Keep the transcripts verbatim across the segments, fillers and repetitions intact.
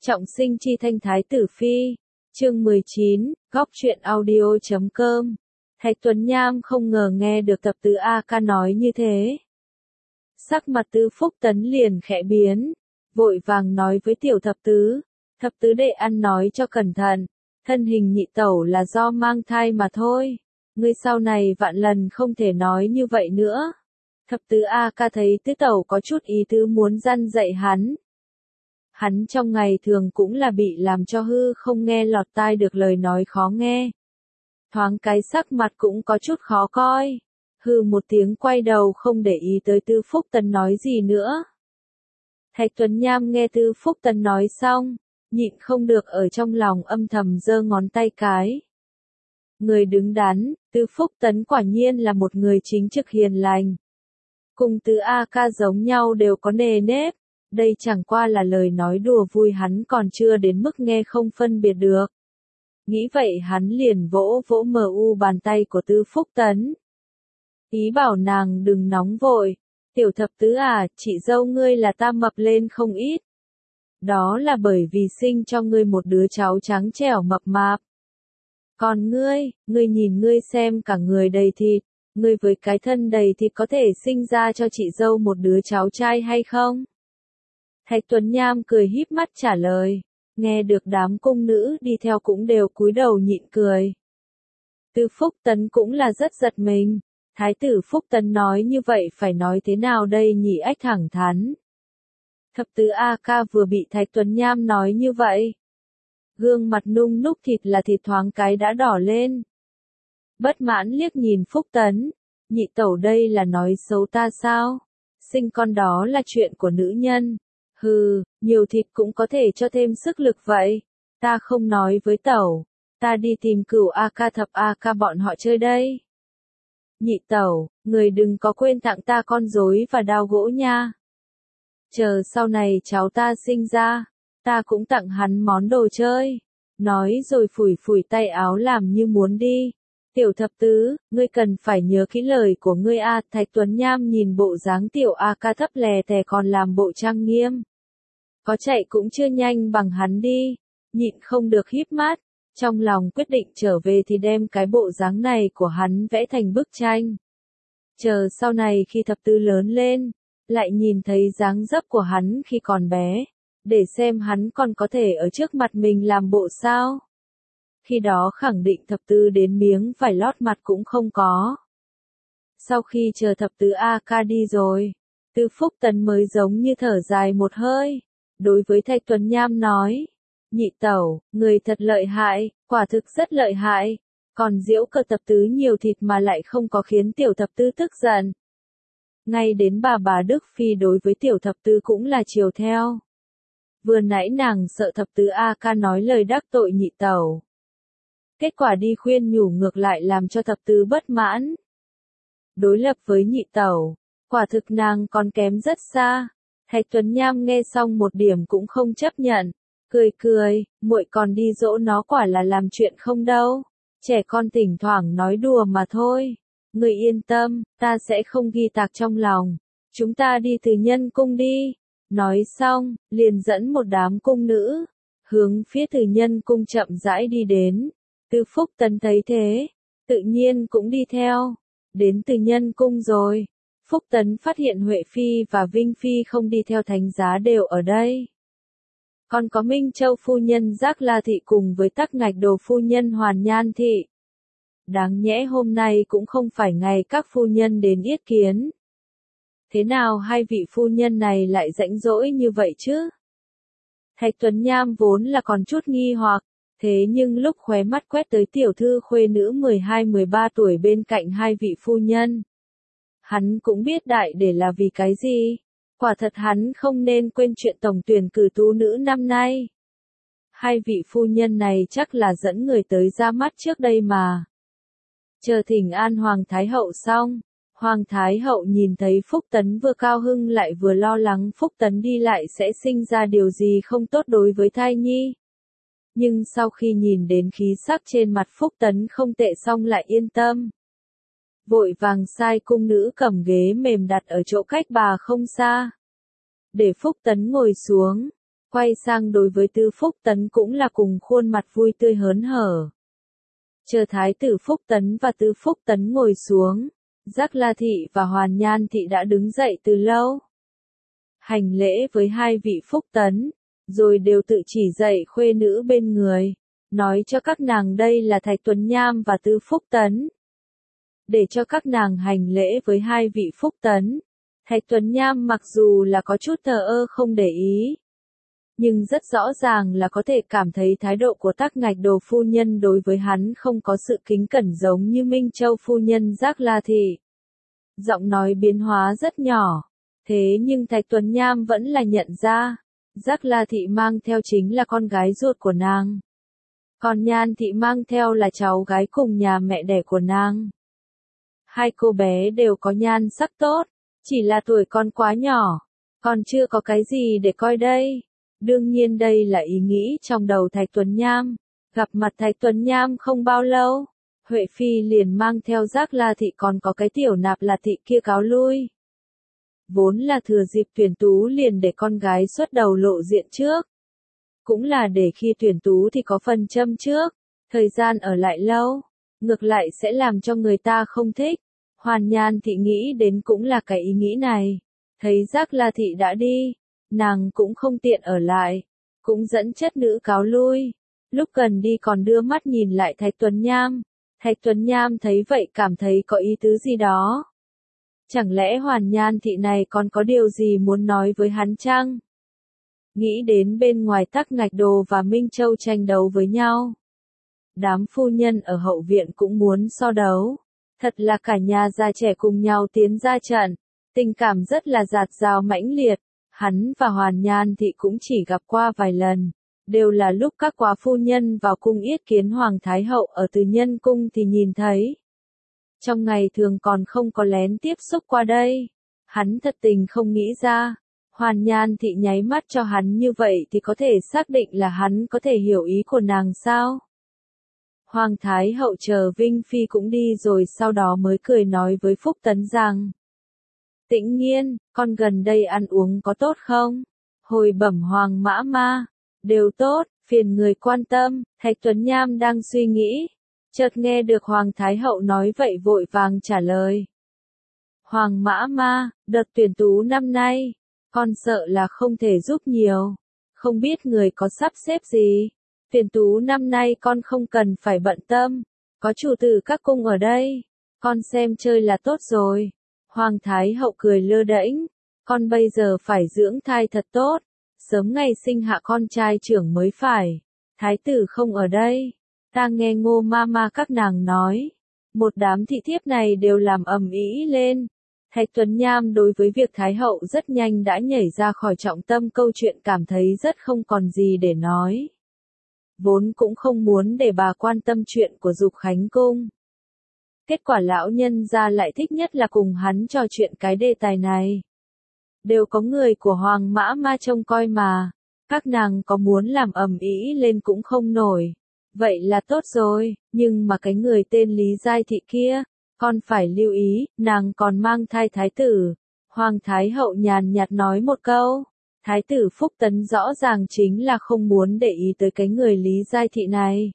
Trọng sinh chi thanh thái tử phi. Chương mười chín, góc truyện audio chấm com. Thạch Tuấn Nham không ngờ nghe được Thập Tứ A Ca nói như thế. Sắc mặt Tư Phúc Tấn liền khẽ biến, vội vàng nói với tiểu thập tứ, thập tứ đệ ăn nói cho cẩn thận, thân hình nhị tẩu là do mang thai mà thôi, ngươi sau này vạn lần không thể nói như vậy nữa. Thập Tứ A Ca thấy tứ tẩu có chút ý tứ muốn răn dạy hắn. Hắn trong ngày thường cũng là bị làm cho hư không nghe lọt tai được lời nói khó nghe. Thoáng cái sắc mặt cũng có chút khó coi. Hư một tiếng quay đầu không để ý tới Tư Phúc Tấn nói gì nữa. Thạch Tuấn Nham nghe Tư Phúc Tấn nói xong, nhịn không được ở trong lòng âm thầm giơ ngón tay cái. Người đứng đắn, Tư Phúc Tấn quả nhiên là một người chính trực hiền lành. Cùng Tứ A Ca giống nhau đều có nề nếp. Đây chẳng qua là lời nói đùa vui, hắn còn chưa đến mức nghe không phân biệt được. Nghĩ vậy hắn liền vỗ vỗ mờ u bàn tay của Tư Phúc Tấn. Ý bảo nàng đừng nóng vội, tiểu thập tứ à, chị dâu ngươi là ta mập lên không ít. Đó là bởi vì sinh cho ngươi một đứa cháu trắng trẻo mập mạp. Còn ngươi, ngươi nhìn ngươi xem cả người đầy thịt, ngươi với cái thân đầy thịt có thể sinh ra cho chị dâu một đứa cháu trai hay không? Thạch Tuấn Nham cười híp mắt trả lời, nghe được đám cung nữ đi theo cũng đều cúi đầu nhịn cười. Tư Phúc Tấn cũng là rất giật mình, Thái tử Phúc Tấn nói như vậy phải nói thế nào đây nhỉ, ách thẳng thắn. Thập Tứ A Ca vừa bị Thạch Tuấn Nham nói như vậy. Gương mặt nung núc thịt là thịt thoáng cái đã đỏ lên. Bất mãn liếc nhìn Phúc Tấn, nhị tẩu đây là nói xấu ta sao? Sinh con đó là chuyện của nữ nhân. Hừ, nhiều thịt cũng có thể cho thêm sức lực vậy. Ta không nói với tẩu, ta đi tìm Cửu A Ca Thập A Ca bọn họ chơi đây. Nhị tẩu, người đừng có quên tặng ta con rối và đao gỗ nha. Chờ sau này cháu ta sinh ra, ta cũng tặng hắn món đồ chơi. Nói rồi phủi phủi tay áo làm như muốn đi. Tiểu thập tứ, ngươi cần phải nhớ kỹ lời của ngươi a. Thạch Tuấn Nham nhìn bộ dáng tiểu A Ca thấp lè tè còn làm bộ trang nghiêm. Có chạy cũng chưa nhanh bằng hắn đi, nhịn không được híp mắt, trong lòng quyết định trở về thì đem cái bộ dáng này của hắn vẽ thành bức tranh. Chờ sau này khi thập tứ lớn lên, lại nhìn thấy dáng dấp của hắn khi còn bé, để xem hắn còn có thể ở trước mặt mình làm bộ sao. Khi đó khẳng định thập tứ đến miếng vải lót mặt cũng không có. Sau khi chờ thập tứ A Ca đi rồi, Tư Phúc Tấn mới giống như thở dài một hơi. Đối với Thạch Tuấn Nham nói, nhị tẩu, người thật lợi hại, quả thực rất lợi hại, còn giễu cợt thập tứ nhiều thịt mà lại không có khiến tiểu thập tứ tức giận. Ngay đến bà bà Đức Phi đối với tiểu thập tứ cũng là chiều theo. Vừa nãy nàng sợ thập tứ A Ca nói lời đắc tội nhị tẩu. Kết quả đi khuyên nhủ ngược lại làm cho thập tứ bất mãn. Đối lập với nhị tẩu, quả thực nàng còn kém rất xa. Thạch Tuấn Nham nghe xong một điểm cũng không chấp nhận, cười cười, muội còn đi dỗ nó quả là làm chuyện không đâu, trẻ con thỉnh thoảng nói đùa mà thôi, người yên tâm, ta sẽ không ghi tạc trong lòng, chúng ta đi Từ Nhân Cung đi. Nói xong, liền dẫn một đám cung nữ, hướng phía Từ Nhân Cung chậm rãi đi đến. Tư Phúc Tấn thấy thế, tự nhiên cũng đi theo, đến Từ Nhân Cung rồi. Phúc Tấn phát hiện Huệ Phi và Vinh Phi không đi theo thánh giá đều ở đây. Còn có Minh Châu phu nhân Giác La Thị cùng với Tắc Ngạch Đồ phu nhân Hoàn Nhan Thị. Đáng nhẽ hôm nay cũng không phải ngày các phu nhân đến yết kiến. Thế nào hai vị phu nhân này lại rãnh rỗi như vậy chứ? Thạch Tuấn Nham vốn là còn chút nghi hoặc, thế nhưng lúc khóe mắt quét tới tiểu thư khuê nữ mười hai mười ba tuổi bên cạnh hai vị phu nhân. Hắn cũng biết đại để là vì cái gì, quả thật hắn không nên quên chuyện tổng tuyển cử tú nữ năm nay. Hai vị phu nhân này chắc là dẫn người tới ra mắt trước đây mà. Chờ thỉnh an Hoàng Thái Hậu xong, Hoàng Thái Hậu nhìn thấy Phúc Tấn vừa cao hưng lại vừa lo lắng Phúc Tấn đi lại sẽ sinh ra điều gì không tốt đối với thai nhi. Nhưng sau khi nhìn đến khí sắc trên mặt Phúc Tấn không tệ xong lại yên tâm. Vội vàng sai cung nữ cầm ghế mềm đặt ở chỗ cách bà không xa. Để Phúc Tấn ngồi xuống, Quay sang đối với Tư Phúc Tấn cũng là cùng khuôn mặt vui tươi hớn hở. Chờ Thái tử Phúc Tấn và Tư Phúc Tấn ngồi xuống, Giác La Thị và Hoàn Nhan Thị đã đứng dậy từ lâu. Hành lễ với hai vị Phúc Tấn, rồi đều tự chỉ dạy khuê nữ bên người, nói cho các nàng đây là Thạch Tuấn Nham và Tư Phúc Tấn. Để cho các nàng hành lễ với hai vị Phúc Tấn, Thạch Tuấn Nham mặc dù là có chút thờ ơ không để ý, nhưng rất rõ ràng là có thể cảm thấy thái độ của Tắc Ngạch Đồ phu nhân đối với hắn không có sự kính cẩn giống như Minh Châu phu nhân Giác La Thị. Giọng nói biến hóa rất nhỏ, thế nhưng Thạch Tuấn Nham vẫn là nhận ra, Giác La Thị mang theo chính là con gái ruột của nàng. Còn Nhan Thị mang theo là cháu gái cùng nhà mẹ đẻ của nàng. Hai cô bé đều có nhan sắc tốt, chỉ là tuổi con quá nhỏ, còn chưa có cái gì để coi đây. Đương nhiên đây là ý nghĩ trong đầu Thạch Tuấn Nham. Gặp mặt Thạch Tuấn Nham không bao lâu, Huệ Phi liền mang theo Giác La Thị còn có cái tiểu Nạp La Thị kia cáo lui. Vốn là thừa dịp tuyển tú liền để con gái xuất đầu lộ diện trước. Cũng là để khi tuyển tú thì có phần châm trước, thời gian ở lại lâu, ngược lại sẽ làm cho người ta không thích. Hoàn Nhan Thị nghĩ đến cũng là cái ý nghĩ này. Thấy Giác La Thị đã đi, nàng cũng không tiện ở lại, cũng dẫn chất nữ cáo lui. Lúc cần đi còn đưa mắt nhìn lại Thạch Tuấn Nham. Thạch Tuấn Nham thấy vậy cảm thấy có ý tứ gì đó. Chẳng lẽ Hoàn Nhan Thị này còn có điều gì muốn nói với hắn chăng? Nghĩ đến bên ngoài Tắc Ngạch Đồ và Minh Châu tranh đấu với nhau. Đám phu nhân ở hậu viện cũng muốn so đấu. Thật là cả nhà già trẻ cùng nhau tiến ra trận. Tình cảm rất là dạt dào mãnh liệt. Hắn và Hoàn Nhan Thị cũng chỉ gặp qua vài lần. Đều là lúc các quá phu nhân vào cung yết kiến Hoàng Thái Hậu ở Từ Nhân Cung thì nhìn thấy. Trong ngày thường còn không có lén tiếp xúc qua đây. Hắn thật tình không nghĩ ra. Hoàn Nhan Thị nháy mắt cho hắn như vậy thì có thể xác định là hắn có thể hiểu ý của nàng sao? Hoàng Thái Hậu chờ Vinh Phi cũng đi rồi sau đó mới cười nói với Phúc Tấn rằng. Tĩnh Nhiên, con gần đây ăn uống có tốt không? Hồi bẩm Hoàng Mã Ma, đều tốt, phiền người quan tâm. Thạch Tuấn Nham đang suy nghĩ, chợt nghe được Hoàng Thái Hậu nói vậy vội vàng trả lời. Hoàng Mã Ma, đợt tuyển tú năm nay, con sợ là không thể giúp nhiều, không biết người có sắp xếp gì. Tuyển tú năm nay con không cần phải bận tâm, có chủ tử các cung ở đây, con xem chơi là tốt rồi. Hoàng Thái Hậu cười lơ đễnh, con bây giờ phải dưỡng thai thật tốt, sớm ngày sinh hạ con trai trưởng mới phải. Thái tử không ở đây, ta nghe Ngô Mama các nàng nói, một đám thị thiếp này đều làm ầm ĩ lên. Thạch Tuấn Nham đối với việc Thái Hậu rất nhanh đã nhảy ra khỏi trọng tâm câu chuyện, cảm thấy rất không còn gì để nói. Vốn cũng không muốn để bà quan tâm chuyện của Dục Khánh Cung. Kết quả lão nhân gia lại thích nhất là cùng hắn trò chuyện cái đề tài này. Đều có người của Hoàng Mã Ma trông coi mà, các nàng có muốn làm ầm ĩ lên cũng không nổi. Vậy là tốt rồi, nhưng mà cái người tên Lý Giai Thị kia, con phải lưu ý, nàng còn mang thai thái tử. Hoàng Thái Hậu nhàn nhạt nói một câu. Thái tử Phúc Tấn rõ ràng chính là không muốn để ý tới cái người Lý Giai Thị này.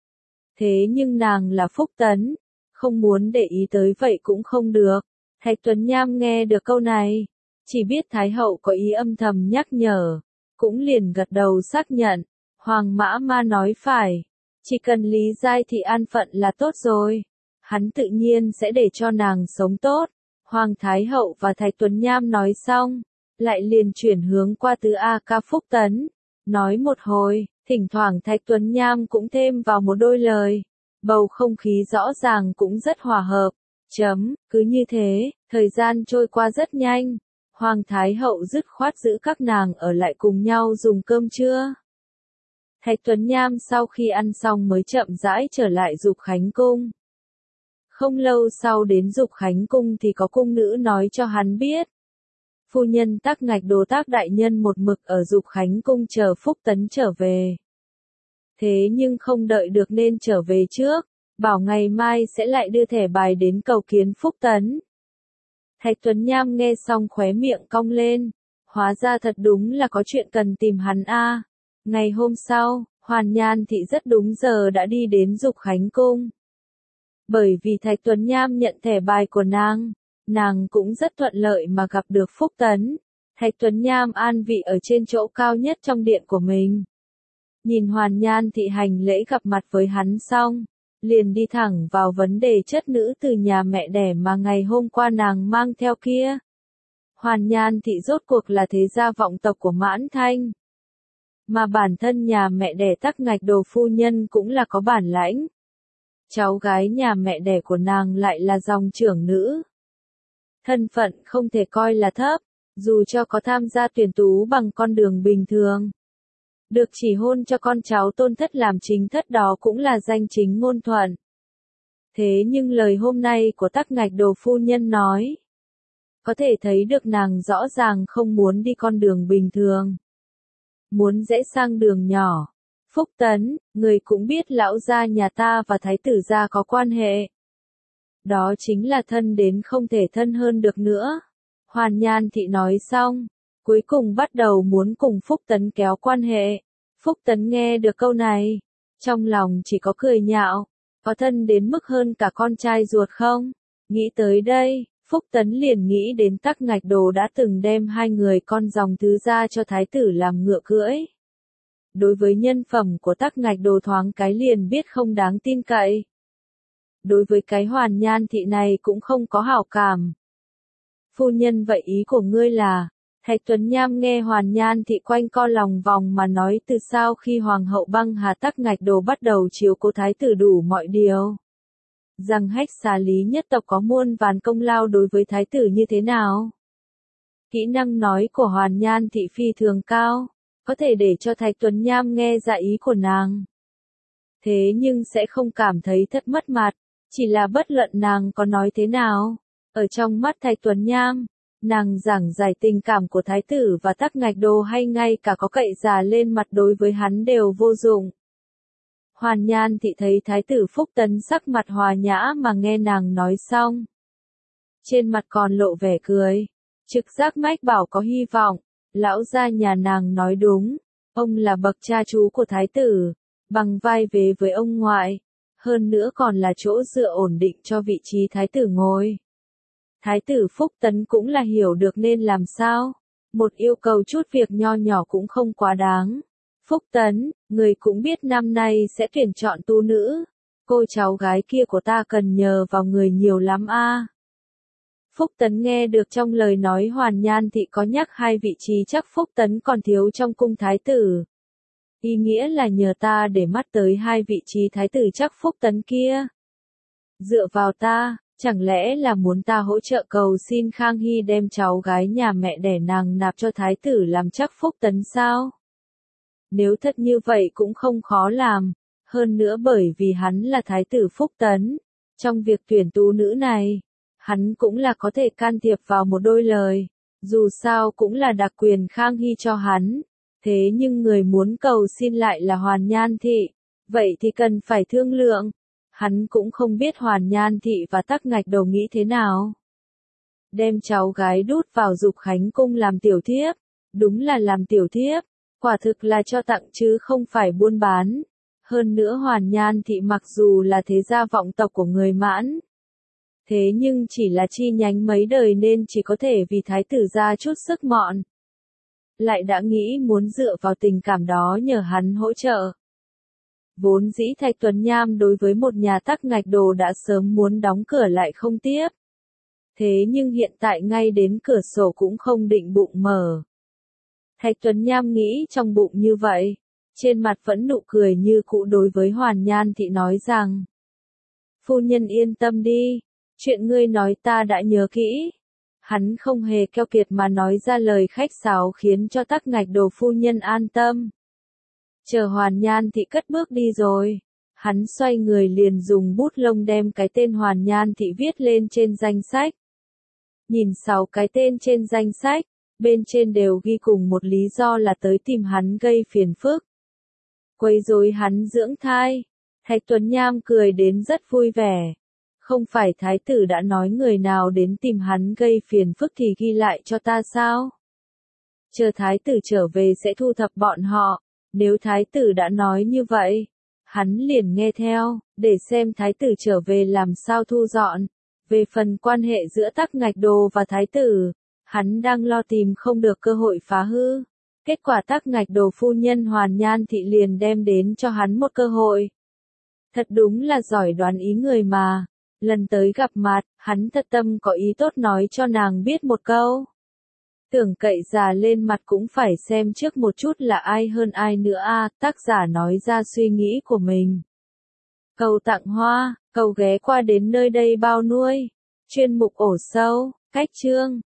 Thế nhưng nàng là Phúc Tấn, không muốn để ý tới vậy cũng không được. Thạch Tuấn Nham nghe được câu này, chỉ biết Thái Hậu có ý âm thầm nhắc nhở, cũng liền gật đầu xác nhận. Hoàng Mã Ma nói phải, chỉ cần Lý Giai Thị an phận là tốt rồi, hắn tự nhiên sẽ để cho nàng sống tốt. Hoàng Thái Hậu và Thạch Tuấn Nham nói xong, lại liền chuyển hướng qua Tứ A Ca Phúc Tấn, nói một hồi, thỉnh thoảng Thạch Tuấn Nham cũng thêm vào một đôi lời, bầu không khí rõ ràng cũng rất hòa hợp. Chấm, cứ như thế, thời gian trôi qua rất nhanh, Hoàng Thái Hậu dứt khoát giữ các nàng ở lại cùng nhau dùng cơm trưa. Thạch Tuấn Nham sau khi ăn xong mới chậm rãi trở lại Dục Khánh Cung. Không lâu sau đến Dục Khánh Cung thì có cung nữ nói cho hắn biết. Phu nhân Tắc Ngạch Đồ Tác đại nhân một mực ở Dục Khánh Cung chờ Phúc Tấn trở về. Thế nhưng không đợi được nên trở về trước, bảo ngày mai sẽ lại đưa thẻ bài đến cầu kiến Phúc Tấn. Thạch Tuấn Nham nghe xong khóe miệng cong lên, Hóa ra thật đúng là có chuyện cần tìm hắn a. Ngày hôm sau, Hoàn Nhan Thị rất đúng giờ đã đi đến Dục Khánh Cung. Bởi vì Thạch Tuấn Nham nhận thẻ bài của nàng, nàng cũng rất thuận lợi mà gặp được Phúc Tấn. Thạch Tuấn Nham an vị ở trên chỗ cao nhất trong điện của mình. Nhìn Hoàn Nhan Thị hành lễ gặp mặt với hắn xong, liền đi thẳng vào vấn đề chất nữ từ nhà mẹ đẻ mà ngày hôm qua nàng mang theo kia. Hoàn Nhan Thị rốt cuộc là thế gia vọng tộc của Mãn Thanh. Mà bản thân nhà mẹ đẻ Tắc Ngạch Đồ phu nhân cũng là có bản lãnh. Cháu gái nhà mẹ đẻ của nàng lại là dòng trưởng nữ. Thân phận không thể coi là thấp, dù cho có tham gia tuyển tú bằng con đường bình thường. Được chỉ hôn cho con cháu tôn thất làm chính thất đó cũng là danh chính ngôn thuận. Thế nhưng lời hôm nay của Tắc Ngạch Đồ phu nhân nói, có thể thấy được nàng rõ ràng không muốn đi con đường bình thường. Muốn dễ sang đường nhỏ. Phúc Tấn, người cũng biết lão gia nhà ta và thái tử gia có quan hệ. Đó chính là thân đến không thể thân hơn được nữa. Hoàn Nhan Thị nói xong, cuối cùng bắt đầu muốn cùng Phúc Tấn kéo quan hệ. Phúc Tấn nghe được câu này, trong lòng chỉ có cười nhạo, có thân đến mức hơn cả con trai ruột không? Nghĩ tới đây, Phúc Tấn liền nghĩ đến Tắc Ngạch Đồ đã từng đem hai người con dòng thứ gia cho thái tử làm ngựa cưỡi. Đối với nhân phẩm của Tắc Ngạch Đồ thoáng cái liền biết không đáng tin cậy. Đối với cái Hoàn Nhan Thị này cũng không có hảo cảm. Phu nhân vậy ý của ngươi là, Thạch Tuấn Nham nghe Hoàn Nhan Thị quanh co lòng vòng mà nói từ sau khi Hoàng hậu Băng Hà Tắc Ngạch Đồ bắt đầu chiếu cố thái tử đủ mọi điều. Rằng Hách Xà Lý nhất tộc có muôn vàn công lao đối với thái tử như thế nào? Kỹ năng nói của Hoàn Nhan Thị phi thường cao, có thể để cho Thạch Tuấn Nham nghe ra ý của nàng. Thế nhưng sẽ không cảm thấy thất mất mặt, chỉ là bất luận nàng có nói thế nào. Ở trong mắt Thạch Tuấn Nham, nàng giảng giải tình cảm của thái tử và Tắc Ngạch Đồ hay ngay cả có cậy già lên mặt đối với hắn đều vô dụng. Hoàn Nhan Thị thấy thái tử Phúc Tấn sắc mặt hòa nhã mà nghe nàng nói xong. Trên mặt còn lộ vẻ cười, trực giác mách bảo có hy vọng, lão gia nhà nàng nói đúng, ông là bậc cha chú của thái tử, bằng vai vế với ông ngoại, hơn nữa còn là chỗ dựa ổn định cho vị trí thái tử ngồi. Thái tử Phúc Tấn cũng là hiểu được nên làm sao, một yêu cầu chút việc nho nhỏ cũng không quá đáng. Phúc Tấn, người cũng biết năm nay sẽ tuyển chọn tu nữ, cô cháu gái kia của ta cần nhờ vào người nhiều lắm a. Phúc Tấn nghe được trong lời nói Hoàn Nhan Thị có nhắc hai vị trí chắc Phúc Tấn còn thiếu trong cung thái tử. Ý nghĩa là nhờ ta để mắt tới hai vị trí thái tử chắc Phúc Tấn kia. Dựa vào ta, chẳng lẽ là muốn ta hỗ trợ cầu xin Khang Hy đem cháu gái nhà mẹ đẻ nàng nạp cho thái tử làm chắc Phúc Tấn sao? Nếu thật như vậy cũng không khó làm, hơn nữa bởi vì hắn là thái tử Phúc Tấn. Trong việc tuyển tú nữ này, hắn cũng là có thể can thiệp vào một đôi lời, dù sao cũng là đặc quyền Khang Hy cho hắn. Thế nhưng người muốn cầu xin lại là Hoàn Nhan Thị, vậy thì cần phải thương lượng. Hắn cũng không biết Hoàn Nhan Thị và Tắc Ngạch Đồ nghĩ thế nào. Đem cháu gái đút vào Dục Khánh Cung làm tiểu thiếp, đúng là làm tiểu thiếp, quả thực là cho tặng chứ không phải buôn bán. Hơn nữa Hoàn Nhan Thị mặc dù là thế gia vọng tộc của người Mãn, thế nhưng chỉ là chi nhánh mấy đời nên chỉ có thể vì thái tử ra chút sức mọn. Lại đã nghĩ muốn dựa vào tình cảm đó nhờ hắn hỗ trợ. Vốn dĩ Thạch Tuấn Nham đối với một nhà Tắc Ngạch Đồ đã sớm muốn đóng cửa lại không tiếp. Thế nhưng hiện tại ngay đến cửa sổ cũng không định bụng mở. Thạch Tuấn Nham nghĩ trong bụng như vậy, trên mặt vẫn nụ cười như cũ đối với Hoàn Nhan Thị nói rằng: Phu nhân yên tâm đi, chuyện ngươi nói ta đã nhớ kỹ. Hắn không hề keo kiệt mà nói ra lời khách sáo khiến cho Tắc Ngạch Đồ phu nhân an tâm. Chờ Hoàn Nhan Thị cất bước đi rồi, hắn xoay người liền dùng bút lông đem cái tên Hoàn Nhan Thị viết lên trên danh sách. Nhìn sáu cái tên trên danh sách, bên trên đều ghi cùng một lý do là tới tìm hắn gây phiền phức. Quấy rối hắn dưỡng thai. Thạch Tuấn Nham cười đến rất vui vẻ. Không phải thái tử đã nói người nào đến tìm hắn gây phiền phức thì ghi lại cho ta sao? chờ thái tử trở về sẽ thu thập bọn họ. Nếu thái tử đã nói như vậy, hắn liền nghe theo, để xem thái tử trở về làm sao thu dọn. Về phần quan hệ giữa Tắc Ngạch Đồ và thái tử, hắn đang lo tìm không được cơ hội phá hư. Kết quả Tắc Ngạch Đồ phu nhân Hoàn Nhan Thị liền đem đến cho hắn một cơ hội. Thật đúng là giỏi đoán ý người mà. Lần tới gặp mặt, hắn thật tâm có ý tốt nói cho nàng biết một câu. Tưởng cậy già lên mặt cũng phải xem trước một chút là ai hơn ai nữa a. Tác giả nói ra suy nghĩ của mình. Cầu tặng hoa, cầu ghé qua đến nơi đây bao nuôi. Chuyên mục ổ sâu, cách chương.